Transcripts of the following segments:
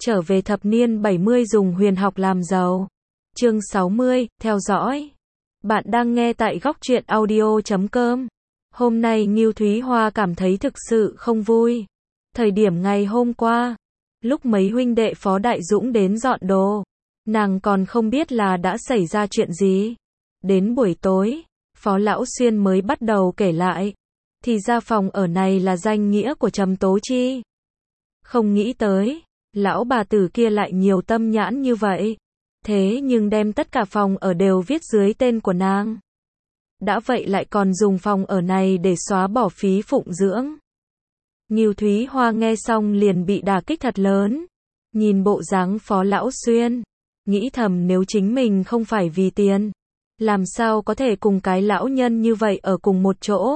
Trở về thập niên 70 dùng huyền học làm giàu. Chương 60, theo dõi. Bạn đang nghe tại góc truyện audio.com. Hôm nay Ngưu Thúy Hoa cảm thấy thực sự không vui. Thời điểm ngày hôm qua, lúc mấy huynh đệ Phó Đại Dũng đến dọn đồ, nàng còn không biết là đã xảy ra chuyện gì. Đến buổi tối, Phó Lão Xuyên mới bắt đầu kể lại. Thì ra phòng ở này là danh nghĩa của Trầm Tố Chi. Không nghĩ tới, lão bà tử kia lại nhiều tâm nhãn như vậy. Thế nhưng đem tất cả phòng ở đều viết dưới tên của nàng. Đã vậy lại còn dùng phòng ở này để xóa bỏ phí phụng dưỡng. Ngưu Thúy Hoa nghe xong liền bị đả kích thật lớn. Nhìn bộ dáng Phó Lão Xuyên, nghĩ thầm nếu chính mình không phải vì tiền, làm sao có thể cùng cái lão nhân như vậy ở cùng một chỗ.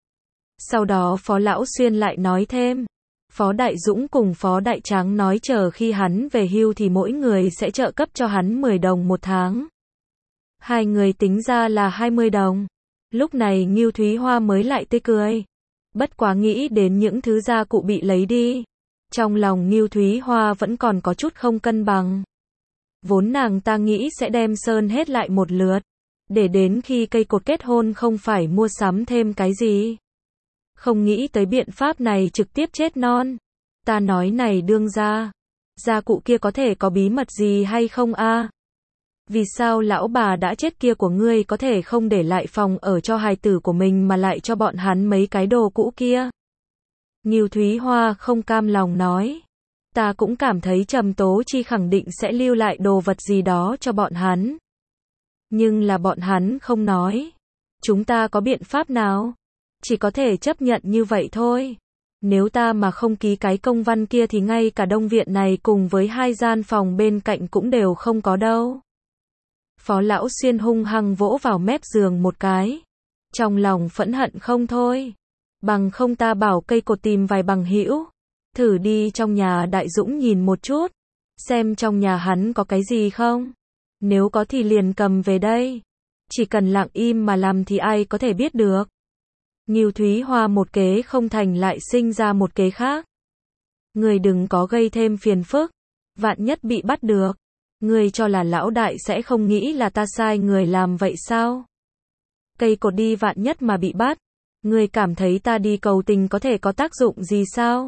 Sau đó Phó Lão Xuyên lại nói thêm, Phó Đại Dũng cùng Phó Đại Tráng nói chờ khi hắn về hưu thì mỗi người sẽ trợ cấp cho hắn 10 đồng một tháng. Hai người tính ra là 20 đồng. Lúc này Ngưu Thúy Hoa mới lại tươi cười. Bất quá nghĩ đến những thứ gia cụ bị lấy đi. Trong lòng Ngưu Thúy Hoa vẫn còn có chút không cân bằng. Vốn nàng ta nghĩ sẽ đem sơn hết lại một lượt. Để đến khi cây cột kết hôn không phải mua sắm thêm cái gì. Không nghĩ tới biện pháp này trực tiếp chết non. Ta nói này đương gia. Gia cụ kia có thể có bí mật gì hay không a? Vì sao lão bà đã chết kia của ngươi có thể không để lại phòng ở cho hài tử của mình mà lại cho bọn hắn mấy cái đồ cũ kia? Ngưu Thúy Hoa không cam lòng nói. Ta cũng cảm thấy Trầm Tố Chi khẳng định sẽ lưu lại đồ vật gì đó cho bọn hắn. Nhưng là bọn hắn không nói. Chúng ta có biện pháp nào? Chỉ có thể chấp nhận như vậy thôi. Nếu ta mà không ký cái công văn kia thì ngay cả đông viện này cùng với hai gian phòng bên cạnh cũng đều không có đâu. Phó Lão Xuyên hung hăng vỗ vào mép giường một cái. Trong lòng phẫn hận không thôi. Bằng không ta bảo cây cột tìm vài bằng hữu. Thử đi trong nhà Đại Dũng nhìn một chút. Xem trong nhà hắn có cái gì không. Nếu có thì liền cầm về đây. Chỉ cần lặng im mà làm thì ai có thể biết được. Ngưu Thúy Hoa một kế không thành lại sinh ra một kế khác. Người đừng có gây thêm phiền phức. Vạn nhất bị bắt được. Người cho là lão đại sẽ không nghĩ là ta sai người làm vậy sao? Cây cột đi vạn nhất mà bị bắt. Người cảm thấy ta đi cầu tình có thể có tác dụng gì sao?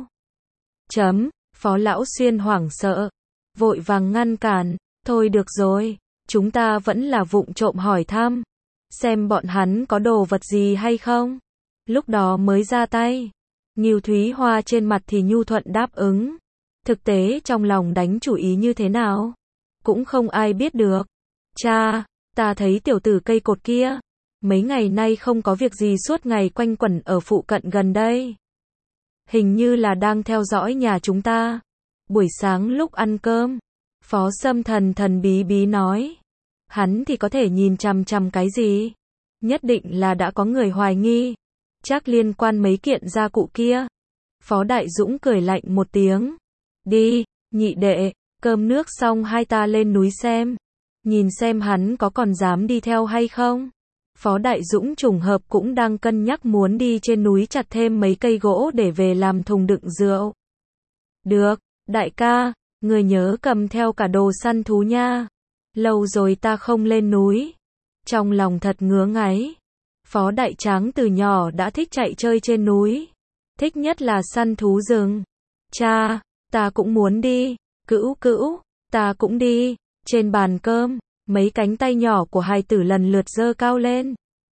Phó Lão Xuyên hoảng sợ. Vội vàng ngăn cản. Thôi được rồi. Chúng ta vẫn là vụng trộm hỏi thăm. Xem bọn hắn có đồ vật gì hay không. Lúc đó mới ra tay. Ngưu Thúy Hoa trên mặt thì nhu thuận đáp ứng. Thực tế trong lòng đánh chủ ý như thế nào? Cũng không ai biết được. Cha, ta thấy tiểu tử cây cột kia. Mấy ngày nay không có việc gì suốt ngày quanh quẩn ở phụ cận gần đây. Hình như là đang theo dõi nhà chúng ta. Buổi sáng lúc ăn cơm. Phó Sâm thần thần bí bí nói. Hắn thì có thể nhìn chằm chằm cái gì? Nhất định là đã có người hoài nghi. Chắc liên quan mấy kiện gia cụ kia. Phó Đại Dũng cười lạnh một tiếng. Đi, nhị đệ, cơm nước xong hai ta lên núi xem. Nhìn xem hắn có còn dám đi theo hay không. Phó Đại Dũng trùng hợp cũng đang cân nhắc muốn đi trên núi chặt thêm mấy cây gỗ để về làm thùng đựng rượu. Được, đại ca, người nhớ cầm theo cả đồ săn thú nha. Lâu rồi ta không lên núi. Trong lòng thật ngứa ngáy. Phó Đại Tráng từ nhỏ đã thích chạy chơi trên núi. Thích nhất là săn thú rừng. Cha, ta cũng muốn đi. Cữu cữu, ta cũng đi. Trên bàn cơm, mấy cánh tay nhỏ của hài tử lần lượt giơ cao lên.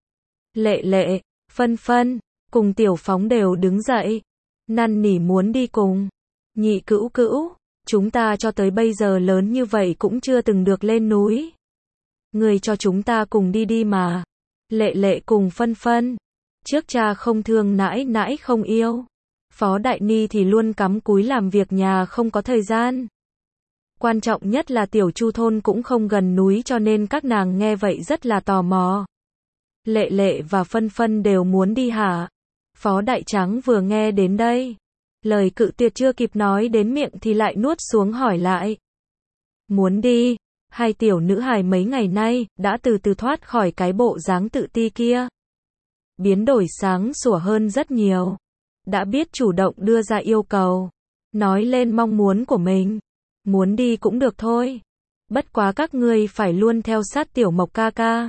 Lệ lệ, Phân Phân, cùng Tiểu Phóng đều đứng dậy. Năn nỉ muốn đi cùng. Nhị cữu cữu, chúng ta cho tới bây giờ lớn như vậy cũng chưa từng được lên núi. Người cho chúng ta cùng đi đi mà. Lệ lệ cùng Phân Phân. Trước cha không thương nãi nãi không yêu. Phó Đại Ni thì luôn cắm cúi làm việc nhà không có thời gian. Quan trọng nhất là Tiểu Chu thôn cũng không gần núi cho nên các nàng nghe vậy rất là tò mò. Lệ lệ và Phân Phân đều muốn đi hả? Phó Đại Tráng vừa nghe đến đây. Lời cự tuyệt chưa kịp nói đến miệng thì lại nuốt xuống hỏi lại. Muốn đi. Hai tiểu nữ hài mấy ngày nay đã từ từ thoát khỏi cái bộ dáng tự ti kia. Biến đổi sáng sủa hơn rất nhiều. Đã biết chủ động đưa ra yêu cầu. Nói lên mong muốn của mình. Muốn đi cũng được thôi. Bất quá các ngươi phải luôn theo sát Tiểu Mộc ca ca.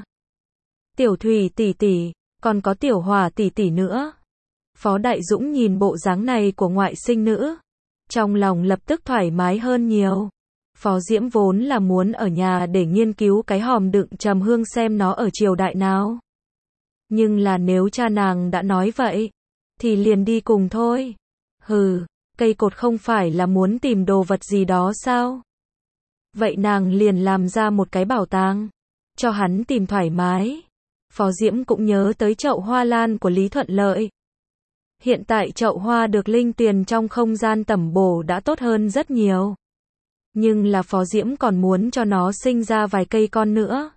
Tiểu Thủy tỷ tỷ, còn có Tiểu Hỏa tỷ tỷ nữa. Phó Đại Dũng nhìn bộ dáng này của ngoại sinh nữ, trong lòng lập tức thoải mái hơn nhiều. Phó Diễm vốn là muốn ở nhà để nghiên cứu cái hòm đựng trầm hương xem nó ở triều đại nào. Nhưng là nếu cha nàng đã nói vậy, thì liền đi cùng thôi. Hừ, cây cột không phải là muốn tìm đồ vật gì đó sao? Vậy nàng liền làm ra một cái bảo tàng, cho hắn tìm thoải mái. Phó Diễm cũng nhớ tới chậu hoa lan của Lý Thuận Lợi. Hiện tại chậu hoa được linh tuyền trong không gian tẩm bổ đã tốt hơn rất nhiều. Nhưng là Phó Diễm còn muốn cho nó sinh ra vài cây con nữa.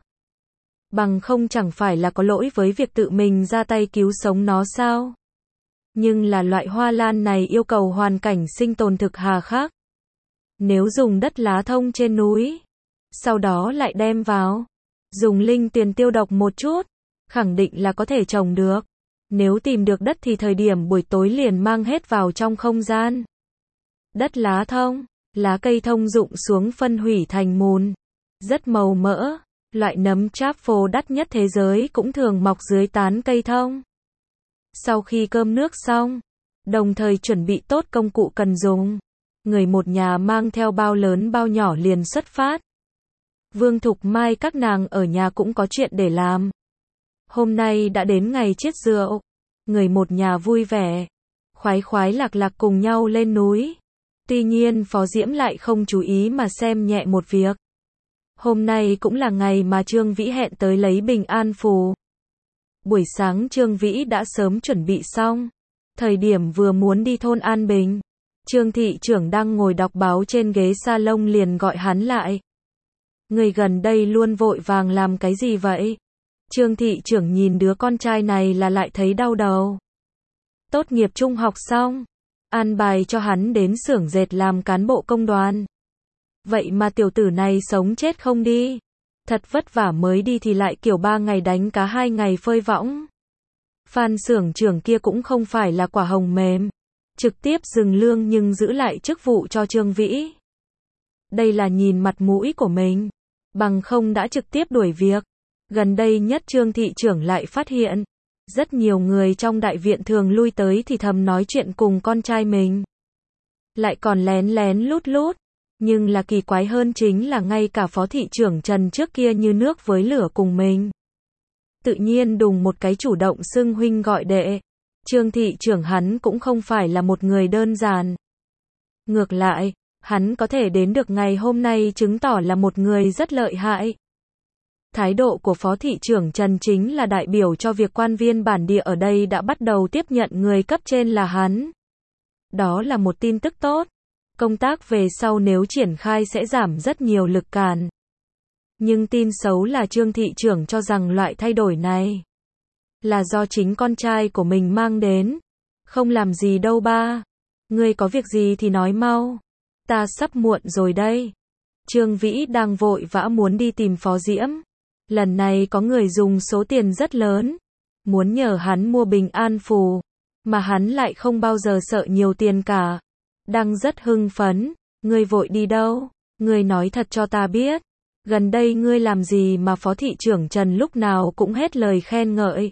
Bằng không chẳng phải là có lỗi với việc tự mình ra tay cứu sống nó sao? Nhưng là loại hoa lan này yêu cầu hoàn cảnh sinh tồn thực hà khắc. Nếu dùng đất lá thông trên núi, sau đó lại đem vào, dùng linh tuyền tiêu độc một chút, khẳng định là có thể trồng được. Nếu tìm được đất thì thời điểm buổi tối liền mang hết vào trong không gian. Đất lá thông, lá cây thông rụng xuống phân hủy thành mùn, rất màu mỡ. Loại nấm tráp phô đắt nhất thế giới cũng thường mọc dưới tán cây thông. Sau khi cơm nước xong, đồng thời chuẩn bị tốt công cụ cần dùng, người một nhà mang theo bao lớn bao nhỏ liền xuất phát. Vương Thục Mai các nàng ở nhà cũng có chuyện để làm. Hôm nay đã đến ngày chiết rượu, người một nhà vui vẻ, khoái khoái lạc lạc cùng nhau lên núi. Tuy nhiên Phó Diễm lại không chú ý mà xem nhẹ một việc. Hôm nay cũng là ngày mà Trương Vĩ hẹn tới lấy bình an phù. Buổi sáng Trương Vĩ đã sớm chuẩn bị xong. Thời điểm vừa muốn đi thôn An Bình, Trương thị trưởng đang ngồi đọc báo trên ghế salon liền gọi hắn lại. Người gần đây luôn vội vàng làm cái gì vậy? Trương thị trưởng nhìn đứa con trai này là lại thấy đau đầu. Tốt nghiệp trung học xong, an bài cho hắn đến xưởng dệt làm cán bộ công đoàn. Vậy mà tiểu tử này sống chết không đi. Thật vất vả mới đi thì lại kiểu 3 ngày đánh cá 2 ngày phơi võng. Phan xưởng trưởng kia cũng không phải là quả hồng mềm. Trực tiếp dừng lương nhưng giữ lại chức vụ cho Trương Vĩ. Đây là nhìn mặt mũi của mình. Bằng không đã trực tiếp đuổi việc. Gần đây nhất Trương thị trưởng lại phát hiện. Rất nhiều người trong đại viện thường lui tới thì thầm nói chuyện cùng con trai mình. Lại còn lén lén lút lút. Nhưng là kỳ quái hơn chính là ngay cả phó thị trưởng Trần trước kia như nước với lửa cùng mình. Tự nhiên đùng một cái chủ động xưng huynh gọi đệ. Trương thị trưởng hắn cũng không phải là một người đơn giản. Ngược lại, hắn có thể đến được ngày hôm nay chứng tỏ là một người rất lợi hại. Thái độ của phó thị trưởng Trần chính là đại biểu cho việc quan viên bản địa ở đây đã bắt đầu tiếp nhận người cấp trên là hắn. Đó là một tin tức tốt. Công tác về sau nếu triển khai sẽ giảm rất nhiều lực cản. Nhưng tin xấu là Trương thị trưởng cho rằng loại thay đổi này là do chính con trai của mình mang đến. Không làm gì đâu ba. Ngươi có việc gì thì nói mau. Ta sắp muộn rồi đây. Trương Vĩ đang vội vã muốn đi tìm Phó Diễm. Lần này có người dùng số tiền rất lớn. Muốn nhờ hắn mua bình an phù. Mà hắn lại không bao giờ sợ nhiều tiền cả. Đang rất hưng phấn. Ngươi vội đi đâu? Ngươi nói thật cho ta biết. Gần đây ngươi làm gì mà phó thị trưởng Trần lúc nào cũng hết lời khen ngợi.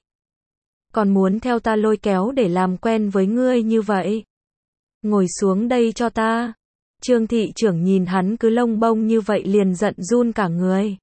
Còn muốn theo ta lôi kéo để làm quen với ngươi như vậy. Ngồi xuống đây cho ta. Trương thị trưởng nhìn hắn cứ lông bông như vậy liền giận run cả người.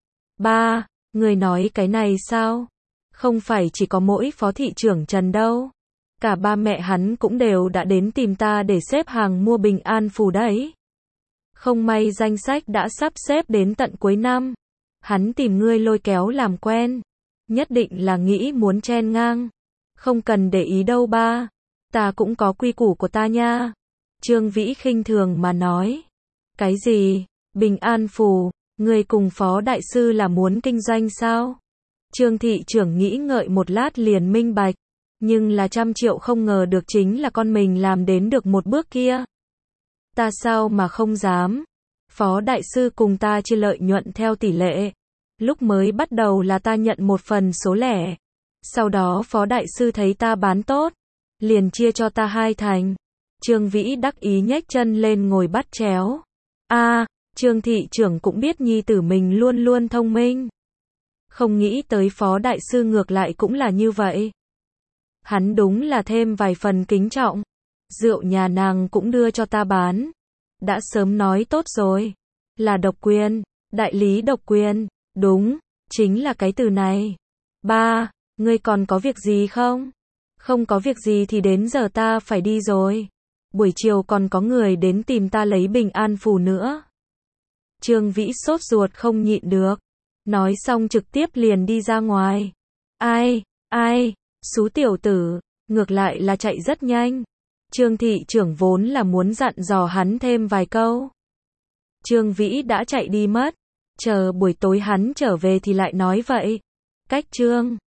Ba, ngươi nói cái này sao? Không phải chỉ có mỗi phó thị trưởng Trần đâu. Cả ba mẹ hắn cũng đều đã đến tìm ta để xếp hàng mua bình an phù đấy. Không may danh sách đã sắp xếp đến tận cuối năm. Hắn tìm ngươi lôi kéo làm quen. Nhất định là nghĩ muốn chen ngang. Không cần để ý đâu ba. Ta cũng có quy củ của ta nha. Trương Vĩ khinh thường mà nói. Cái gì? Bình an phù? Ngươi cùng phó đại sư là muốn kinh doanh sao? Trương thị trưởng nghĩ ngợi một lát liền minh bạch. Nhưng là 100 triệu không ngờ được chính là con mình làm đến được một bước kia. Ta sao mà không dám. Phó đại sư cùng ta chia lợi nhuận theo tỷ lệ. Lúc mới bắt đầu là ta nhận một phần số lẻ. Sau đó phó đại sư thấy ta bán tốt. Liền chia cho ta 2 thành. Trương Vĩ đắc ý nhếch chân lên ngồi bắt chéo. Trương thị trưởng cũng biết nhi tử mình luôn luôn thông minh. Không nghĩ tới phó đại sư ngược lại cũng là như vậy. Hắn đúng là thêm vài phần kính trọng. Rượu nhà nàng cũng đưa cho ta bán. Đã sớm nói tốt rồi. Là độc quyền, đại lý độc quyền. Đúng, chính là cái từ này. Ba, ngươi còn có việc gì không? Không có việc gì thì đến giờ ta phải đi rồi. Buổi chiều còn có người đến tìm ta lấy bình an phù nữa. Trương Vĩ sốt ruột không nhịn được. Nói xong trực tiếp liền đi ra ngoài. Ai, xú tiểu tử, ngược lại là chạy rất nhanh. Trương thị trưởng vốn là muốn dặn dò hắn thêm vài câu. Trương Vĩ đã chạy đi mất. Chờ buổi tối hắn trở về thì lại nói vậy. Cách Trương